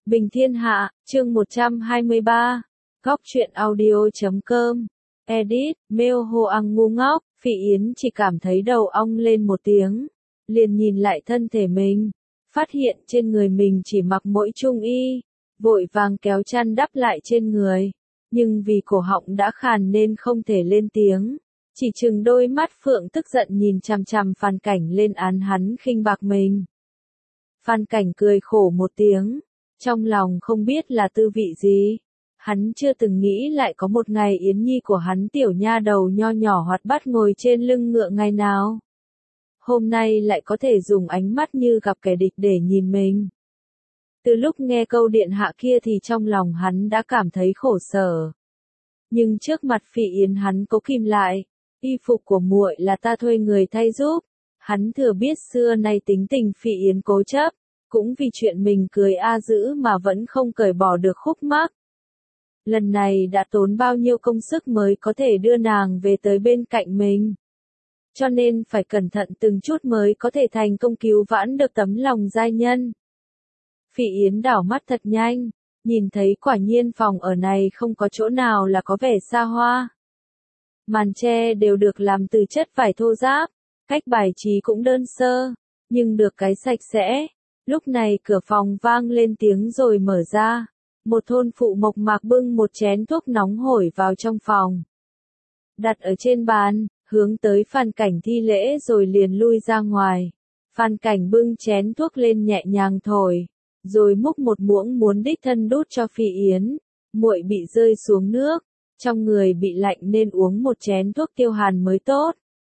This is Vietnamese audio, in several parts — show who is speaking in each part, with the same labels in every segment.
Speaker 1: Bình Thiên Hạ, chương 123, Góc truyện audio.com, edit, mail Hồ Ang ngu ngốc, Phỉ Yến chỉ cảm thấy đầu ong lên một tiếng, liền nhìn lại thân thể mình, phát hiện trên người mình chỉ mặc mỗi trung y, vội vàng kéo chăn đắp lại trên người, nhưng vì cổ họng đã khàn nên không thể lên tiếng, chỉ chừng đôi mắt phượng tức giận nhìn chằm chằm Phan Cảnh lên án hắn khinh bạc mình. Phan Cảnh cười khổ một tiếng. Trong lòng không biết là tư vị gì. Hắn chưa từng nghĩ lại có một ngày Yến Nhi của hắn tiểu nha đầu nho nhỏ hoạt bát ngồi trên lưng ngựa ngày nào. Hôm nay lại có thể dùng ánh mắt như gặp kẻ địch để nhìn mình. Từ lúc nghe câu điện hạ kia thì trong lòng hắn đã cảm thấy khổ sở. Nhưng trước mặt Phỉ Yến hắn cố kìm lại. Y phục của muội là ta thuê người thay giúp. Hắn thừa biết xưa nay tính tình Phỉ Yến cố chấp. Cũng vì chuyện mình cười dữ mà vẫn không cởi bỏ được khúc mắc. Lần này đã tốn bao nhiêu công sức mới có thể đưa nàng về tới bên cạnh mình. Cho nên phải cẩn thận từng chút mới có thể thành công cứu vãn được tấm lòng giai nhân. Phỉ Yến đảo mắt thật nhanh, nhìn thấy quả nhiên phòng ở này không có chỗ nào là có vẻ xa hoa. Màn tre đều được làm từ chất vải thô ráp, cách bài trí cũng đơn sơ, nhưng được cái sạch sẽ. Lúc này cửa phòng vang lên tiếng rồi mở ra. Một thôn phụ mộc mạc bưng một chén thuốc nóng hổi vào trong phòng. Đặt ở trên bàn, hướng tới Phan Cảnh thi lễ rồi liền lui ra ngoài. Phan Cảnh bưng chén thuốc lên nhẹ nhàng thổi. Rồi múc một muỗng muốn đích thân đút cho Phỉ Yến. Muội bị rơi xuống nước. Trong người bị lạnh nên uống một chén thuốc tiêu hàn mới tốt.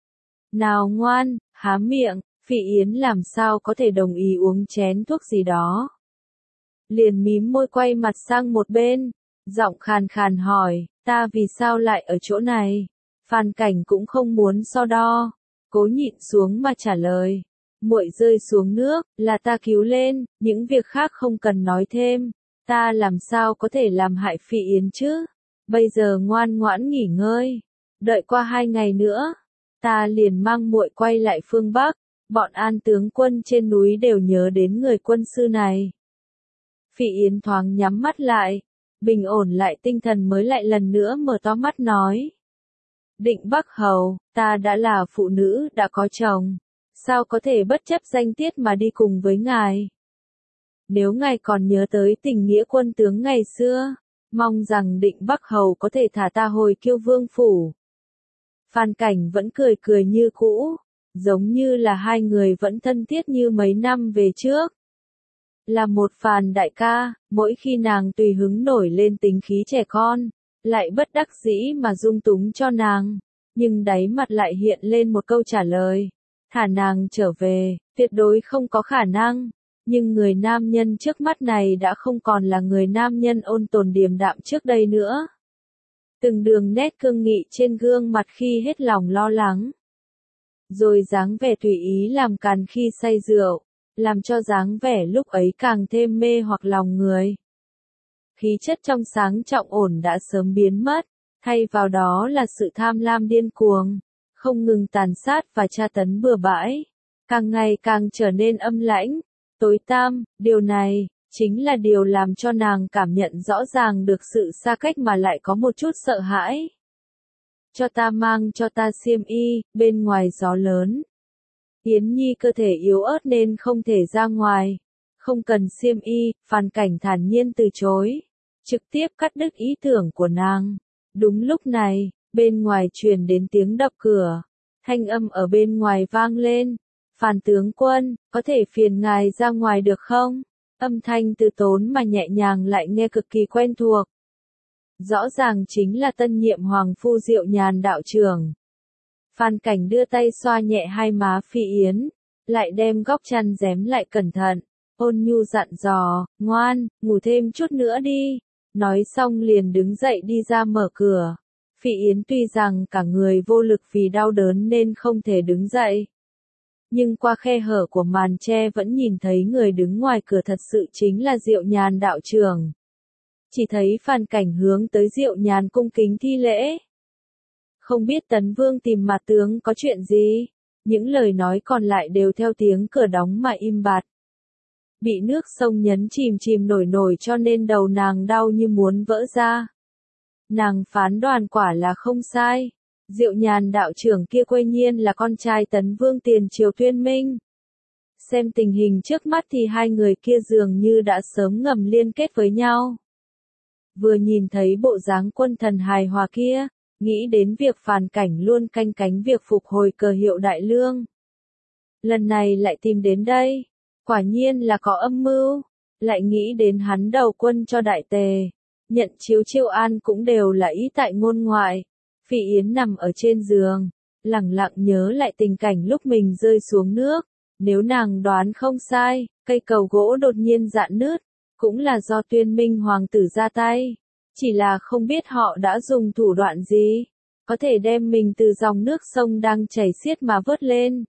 Speaker 1: Nào ngoan, há miệng. Phỉ Yến làm sao có thể đồng ý uống chén thuốc gì đó. Liền mím môi quay mặt sang một bên, giọng khàn khàn hỏi, ta vì sao lại ở chỗ này? Phan Cảnh cũng không muốn so đo, cố nhịn xuống mà trả lời. Muội rơi xuống nước, là ta cứu lên, những việc khác không cần nói thêm, ta làm sao có thể làm hại Phỉ Yến chứ? Bây giờ ngoan ngoãn nghỉ ngơi, đợi qua 2 ngày nữa, ta liền mang muội quay lại phương Bắc. Bọn An tướng quân trên núi đều nhớ đến người quân sư này. Phỉ Yến thoáng nhắm mắt lại, bình ổn lại tinh thần mới lại lần nữa mở to mắt nói. Định Bắc Hầu, ta đã là phụ nữ đã có chồng, sao có thể bất chấp danh tiết mà đi cùng với ngài? Nếu ngài còn nhớ tới tình nghĩa quân tướng ngày xưa, mong rằng Định Bắc Hầu có thể thả ta hồi Kiêu Vương phủ. Phan Cảnh vẫn cười cười như cũ. Giống như là hai người vẫn thân thiết như mấy năm về trước. Là một Phàn đại ca, mỗi khi nàng tùy hứng nổi lên tính khí trẻ con, lại bất đắc dĩ mà dung túng cho nàng, nhưng đáy mặt lại hiện lên một câu trả lời, thả nàng trở về, tuyệt đối không có khả năng, nhưng người nam nhân trước mắt này đã không còn là người nam nhân ôn tồn điềm đạm trước đây nữa. Từng đường nét cương nghị trên gương mặt khi hết lòng lo lắng. Rồi dáng vẻ tùy ý làm càn khi say rượu, làm cho dáng vẻ lúc ấy càng thêm mê hoặc lòng người. Khí chất trong sáng trọng ổn đã sớm biến mất, thay vào đó là sự tham lam điên cuồng, không ngừng tàn sát và tra tấn bừa bãi, càng ngày càng trở nên âm lãnh, tối tăm, điều này, chính là điều làm cho nàng cảm nhận rõ ràng được sự xa cách mà lại có một chút sợ hãi. Cho ta mang cho ta xiêm y, bên ngoài gió lớn. Yến Nhi cơ thể yếu ớt nên không thể ra ngoài. Không cần xiêm y, Phan Cảnh thản nhiên từ chối. Trực tiếp cắt đứt ý tưởng của nàng. Đúng lúc này, bên ngoài truyền đến tiếng đập cửa. Thanh âm ở bên ngoài vang lên. Phan tướng quân, có thể phiền ngài ra ngoài được không? Âm thanh từ tốn mà nhẹ nhàng lại nghe cực kỳ quen thuộc. Rõ ràng chính là tân nhiệm hoàng phu Diệu Nhàn đạo trưởng. Phan Cảnh đưa tay xoa nhẹ hai má Phỉ Yến, lại đem góc chăn rém lại cẩn thận, ôn nhu dặn dò, ngoan, ngủ thêm chút nữa đi. Nói xong liền đứng dậy đi ra mở cửa. Phỉ Yến tuy rằng cả người vô lực vì đau đớn nên không thể đứng dậy. Nhưng qua khe hở của màn tre vẫn nhìn thấy người đứng ngoài cửa thật sự chính là Diệu Nhàn đạo trưởng. Chỉ thấy Phan Cảnh hướng tới Diệu Nhàn cung kính thi lễ. Không biết Tấn Vương tìm mặt tướng có chuyện gì? Những lời nói còn lại đều theo tiếng cửa đóng mà im bặt. bị nước sông nhấn chìm chìm nổi nổi cho nên đầu nàng đau như muốn vỡ ra. Nàng phán đoán quả là không sai. Diệu Nhàn đạo trưởng kia quê nhiên là con trai Tấn Vương tiền triều Tuyên Minh. Xem tình hình trước mắt thì hai người kia dường như đã sớm ngầm liên kết với nhau. Vừa nhìn thấy bộ dáng quân thần hài hòa kia, nghĩ đến việc Phàn Cảnh luôn canh cánh việc phục hồi cờ hiệu Đại Lương. Lần này lại tìm đến đây, quả nhiên là có âm mưu, lại nghĩ đến hắn đầu quân cho Đại Tề, nhận chiếu Chiêu An cũng đều là ý tại ngôn ngoại. Phỉ Yến nằm ở trên giường, lẳng lặng nhớ lại tình cảnh lúc mình rơi xuống nước. Nếu nàng đoán không sai, cây cầu gỗ đột nhiên rạn nứt, cũng là do Tuyên Minh hoàng tử ra tay. Chỉ là không biết họ đã dùng thủ đoạn gì, có thể đem mình từ dòng nước sông đang chảy xiết mà vớt lên.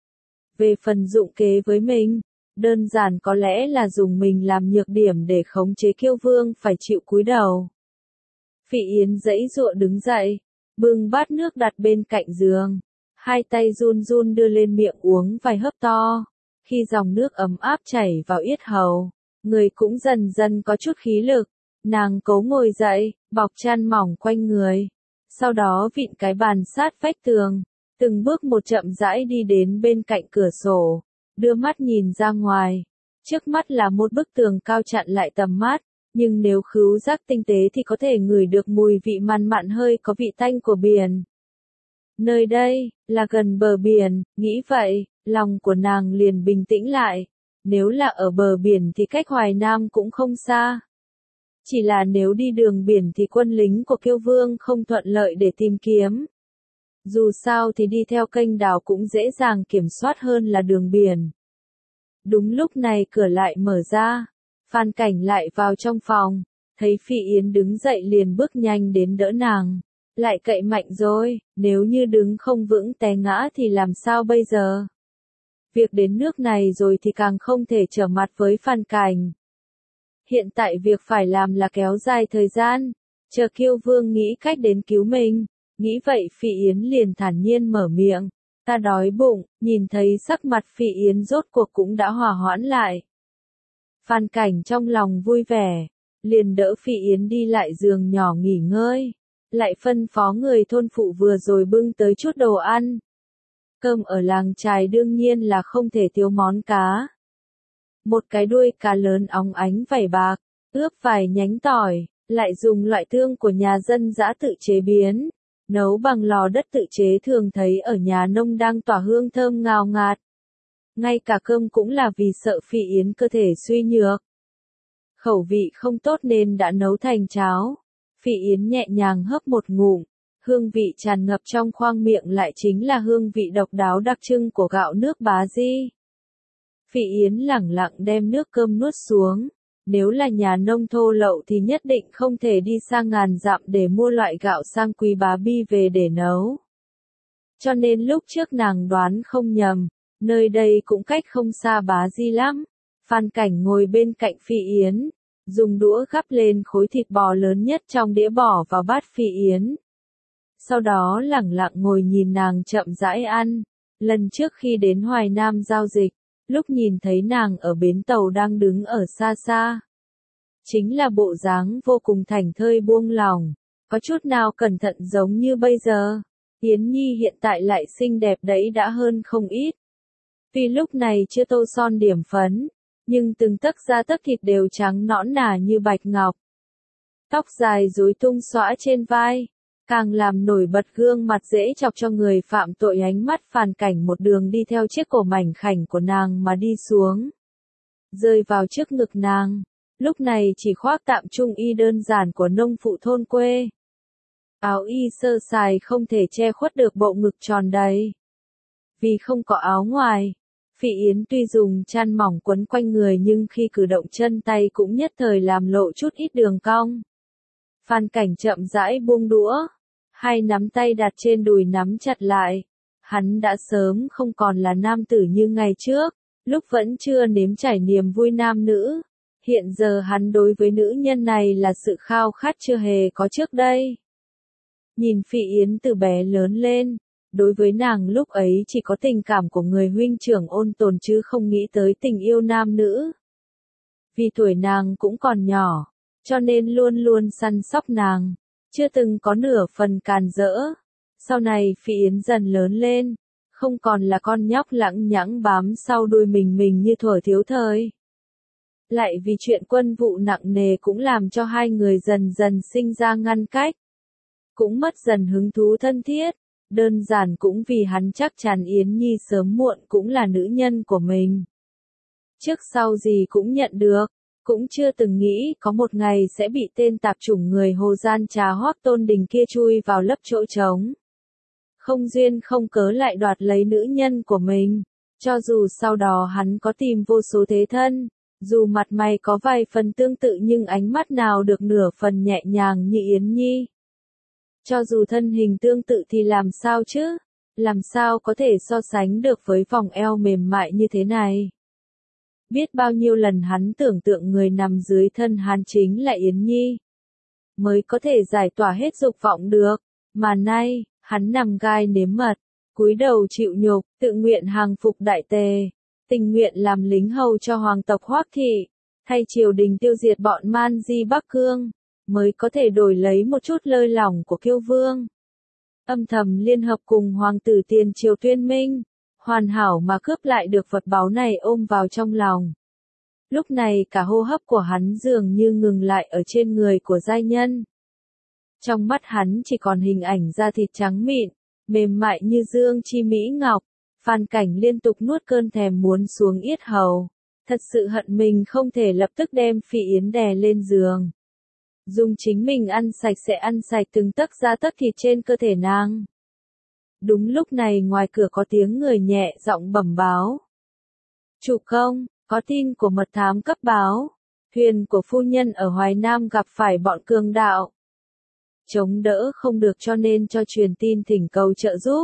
Speaker 1: Về phần dụng kế với mình, đơn giản có lẽ là dùng mình làm nhược điểm để khống chế Kiêu Vương phải chịu cúi đầu. Phỉ Yến giãy giụa đứng dậy, bưng bát nước đặt bên cạnh giường. Hai tay run run đưa lên miệng uống vài hớp to. Khi dòng nước ấm áp chảy vào yết hầu, người cũng dần dần có chút khí lực. Nàng cố ngồi dậy, bọc chăn mỏng quanh người. Sau đó vịn cái bàn sát vách tường, từng bước một chậm rãi đi đến bên cạnh cửa sổ, đưa mắt nhìn ra ngoài. Trước mắt là một bức tường cao chặn lại tầm mắt, nhưng nếu khứu giác tinh tế thì có thể ngửi được mùi vị mặn mặn hơi có vị tanh của biển. Nơi đây, là gần bờ biển, nghĩ vậy, lòng của nàng liền bình tĩnh lại. Nếu là ở bờ biển thì cách Hoài Nam cũng không xa. Chỉ là nếu đi đường biển thì quân lính của Kiêu Vương không thuận lợi để tìm kiếm. Dù sao thì đi theo kênh đào cũng dễ dàng kiểm soát hơn là đường biển. Đúng lúc này cửa lại mở ra, Phàn Cảnh lại vào trong phòng, thấy Phỉ Yến đứng dậy liền bước nhanh đến đỡ nàng. Lại cậy mạnh rồi, nếu như đứng không vững té ngã thì làm sao bây giờ? Việc đến nước này rồi thì càng không thể trở mặt với Phàn Cảnh. Hiện tại việc phải làm là kéo dài thời gian, chờ Kiêu Vương nghĩ cách đến cứu mình. Nghĩ vậy Phỉ Yến liền thản nhiên mở miệng, ta đói bụng. Nhìn thấy sắc mặt Phỉ Yến rốt cuộc cũng đã hòa hoãn lại. Phàn Cảnh trong lòng vui vẻ, liền đỡ Phỉ Yến đi lại giường nhỏ nghỉ ngơi. Lại phân phó người thôn phụ vừa rồi bưng tới chút đồ ăn. Cơm ở làng chài đương nhiên là không thể thiếu món cá. Một cái đuôi cá lớn óng ánh vảy bạc, ướp vài nhánh tỏi, lại dùng loại tương của nhà dân dã tự chế biến, nấu bằng lò đất tự chế thường thấy ở nhà nông đang tỏa hương thơm ngào ngạt. Ngay cả cơm cũng là vì sợ Phỉ Yến cơ thể suy nhược. Khẩu vị không tốt nên đã nấu thành cháo. Phỉ Yến nhẹ nhàng hớp một ngụm, hương vị tràn ngập trong khoang miệng lại chính là hương vị độc đáo đặc trưng của gạo nước Bá Di. Phỉ Yến lẳng lặng đem nước cơm nuốt xuống, nếu là nhà nông thô lậu thì nhất định không thể đi sang ngàn dặm để mua loại gạo sang quý Bá Bi về để nấu. Cho nên lúc trước nàng đoán không nhầm, nơi đây cũng cách không xa Bá Di lắm. Phàn Cảnh ngồi bên cạnh Phỉ Yến, dùng đũa gắp lên khối thịt bò lớn nhất trong đĩa bỏ vào bát Phỉ Yến. Sau đó lẳng lặng ngồi nhìn nàng chậm rãi ăn. Lần trước khi đến Hoài Nam giao dịch, lúc nhìn thấy nàng ở bến tàu đang đứng ở xa xa. Chính là bộ dáng vô cùng thảnh thơi buông lòng, có chút nào cẩn thận giống như bây giờ. Yến Nhi hiện tại lại xinh đẹp đấy đã hơn không ít. Vì lúc này chưa tô son điểm phấn, nhưng từng tấc da tấc thịt đều trắng nõn nà như bạch ngọc. Tóc dài rối tung xõa trên vai, càng làm nổi bật gương mặt dễ chọc cho người phạm tội. Ánh mắt Phàn Cảnh một đường đi theo chiếc cổ mảnh khảnh của nàng mà đi xuống, rơi vào trước ngực nàng. Lúc này chỉ khoác tạm trung y đơn giản của nông phụ thôn quê. Áo y sơ sài không thể che khuất được bộ ngực tròn đầy. Vì không có áo ngoài, Phỉ Yến tuy dùng chăn mỏng quấn quanh người nhưng khi cử động chân tay cũng nhất thời làm lộ chút ít đường cong. Phàn Cảnh chậm rãi buông đũa, hai nắm tay đặt trên đùi nắm chặt lại. Hắn đã sớm không còn là nam tử như ngày trước, lúc vẫn chưa nếm trải niềm vui nam nữ. Hiện giờ hắn đối với nữ nhân này là sự khao khát chưa hề có trước đây. Nhìn Phỉ Yến từ bé lớn lên, đối với nàng lúc ấy chỉ có tình cảm của người huynh trưởng ôn tồn chứ không nghĩ tới tình yêu nam nữ. Vì tuổi nàng cũng còn nhỏ, cho nên luôn luôn săn sóc nàng, chưa từng có nửa phần càn rỡ. Sau này Phỉ Yến dần lớn lên, không còn là con nhóc lẳng nhẳng bám sau đuôi mình như thuở thiếu thời. Lại vì chuyện quân vụ nặng nề cũng làm cho hai người dần dần sinh ra ngăn cách. Cũng mất dần hứng thú thân thiết, đơn giản cũng vì hắn chắc chắn Yến Nhi sớm muộn cũng là nữ nhân của mình. Trước sau gì cũng nhận được, cũng chưa từng nghĩ có một ngày sẽ bị tên tạp chủng người Hồ gian trá Hoắc Tôn Đình kia chui vào lấp chỗ trống. Không duyên không cớ lại đoạt lấy nữ nhân của mình, cho dù sau đó hắn có tìm vô số thế thân, dù mặt mày có vài phần tương tự nhưng ánh mắt nào được nửa phần nhẹ nhàng như Yến Nhi. Cho dù thân hình tương tự thì làm sao chứ, làm sao có thể so sánh được với vòng eo mềm mại như thế này. Biết bao nhiêu lần hắn tưởng tượng người nằm dưới thân hắn chính là Yến Nhi, mới có thể giải tỏa hết dục vọng được, mà nay, hắn nằm gai nếm mật, cúi đầu chịu nhục, tự nguyện hàng phục đại tề, tình nguyện làm lính hầu cho hoàng tộc Hoắc thị, thay triều đình tiêu diệt bọn man di Bắc Cương, mới có thể đổi lấy một chút lơi lỏng của Kiêu Vương. Âm thầm liên hợp cùng hoàng tử tiền triều Tuyên Minh, hoàn hảo mà cướp lại được vật báu này ôm vào trong lòng. Lúc này cả hô hấp của hắn dường như ngừng lại ở trên người của giai nhân. Trong mắt hắn chỉ còn hình ảnh da thịt trắng mịn, mềm mại như dương chi mỹ ngọc. Phan Cảnh liên tục nuốt cơn thèm muốn xuống yết hầu, thật sự hận mình không thể lập tức đem Phỉ Yến đè lên giường. Dùng chính mình ăn sạch từng tấc da tấc thịt trên cơ thể nàng. Đúng lúc này ngoài cửa có tiếng người nhẹ giọng bẩm báo. Chủ công, có tin của mật thám cấp báo, thuyền của phu nhân ở Hoài Nam gặp phải bọn cường đạo. Chống đỡ không được cho nên cho truyền tin thỉnh cầu trợ giúp.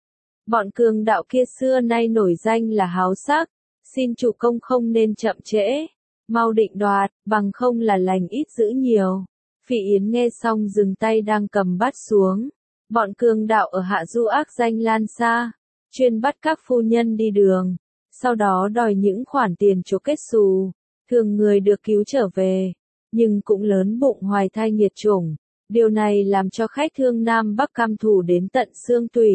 Speaker 1: Bọn cường đạo kia xưa nay nổi danh là háo sắc, xin chủ công không nên chậm trễ, mau định đoạt, bằng không là lành ít dữ nhiều. Phỉ Yến nghe xong dừng tay đang cầm bắt xuống. Bọn cường đạo ở Hạ Du ác danh lan xa, chuyên bắt các phu nhân đi đường, sau đó đòi những khoản tiền chỗ kết xù, thường người được cứu trở về, nhưng cũng lớn bụng hoài thai nghiệt chủng. Điều này làm cho khách thương Nam Bắc căm thù đến tận xương tủy.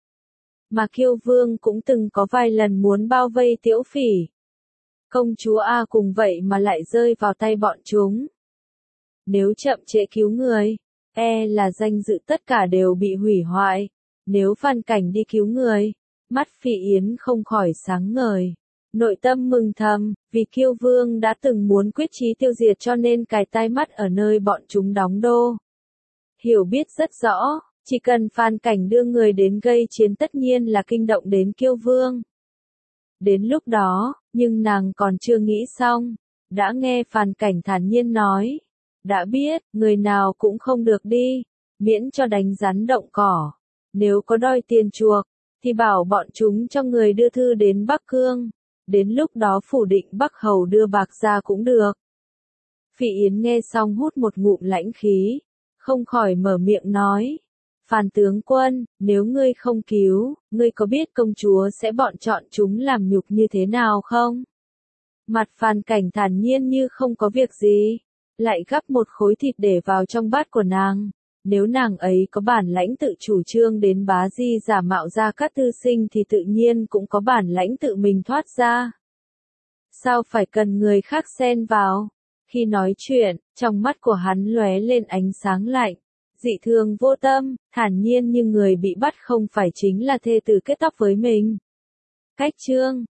Speaker 1: Mà Kiêu Vương cũng từng có vài lần muốn bao vây Tiễu Phỉ. Công chúa A cùng vậy mà lại rơi vào tay bọn chúng. Nếu chậm trễ cứu người, là danh dự tất cả đều bị hủy hoại. Nếu Phan Cảnh đi cứu người, mắt Phỉ Yến không khỏi sáng ngời. Nội tâm mừng thầm, vì Kiêu Vương đã từng muốn quyết chí tiêu diệt cho nên cài tai mắt ở nơi bọn chúng đóng đô. Hiểu biết rất rõ, chỉ cần Phan Cảnh đưa người đến gây chiến tất nhiên là kinh động đến Kiêu Vương. Đến lúc đó, nhưng nàng còn chưa nghĩ xong, đã nghe Phan Cảnh thản nhiên nói. Đã biết, người nào cũng không được đi, miễn cho đánh rắn động cỏ. Nếu có đòi tiền chuộc, thì bảo bọn chúng cho người đưa thư đến Bắc Cương. Đến lúc đó phủ định Bắc Hầu đưa bạc ra cũng được. Phỉ Yến nghe xong hút một ngụm lãnh khí, không khỏi mở miệng nói. Phan tướng quân, nếu ngươi không cứu, ngươi có biết công chúa sẽ bọn chọn chúng làm nhục như thế nào không? Mặt Phan Cảnh thản nhiên như không có việc gì, lại gắp một khối thịt để vào trong bát của nàng. Nếu nàng ấy có bản lãnh tự chủ trương đến Bá Di giả mạo ra các tư sinh thì tự nhiên cũng có bản lãnh tự mình thoát ra. Sao phải cần người khác xen vào? Khi nói chuyện, trong mắt của hắn lóe lên ánh sáng lạnh, dị thường vô tâm, thản nhiên như người bị bắt không phải chính là thê tử kết tóc với mình. Cách chương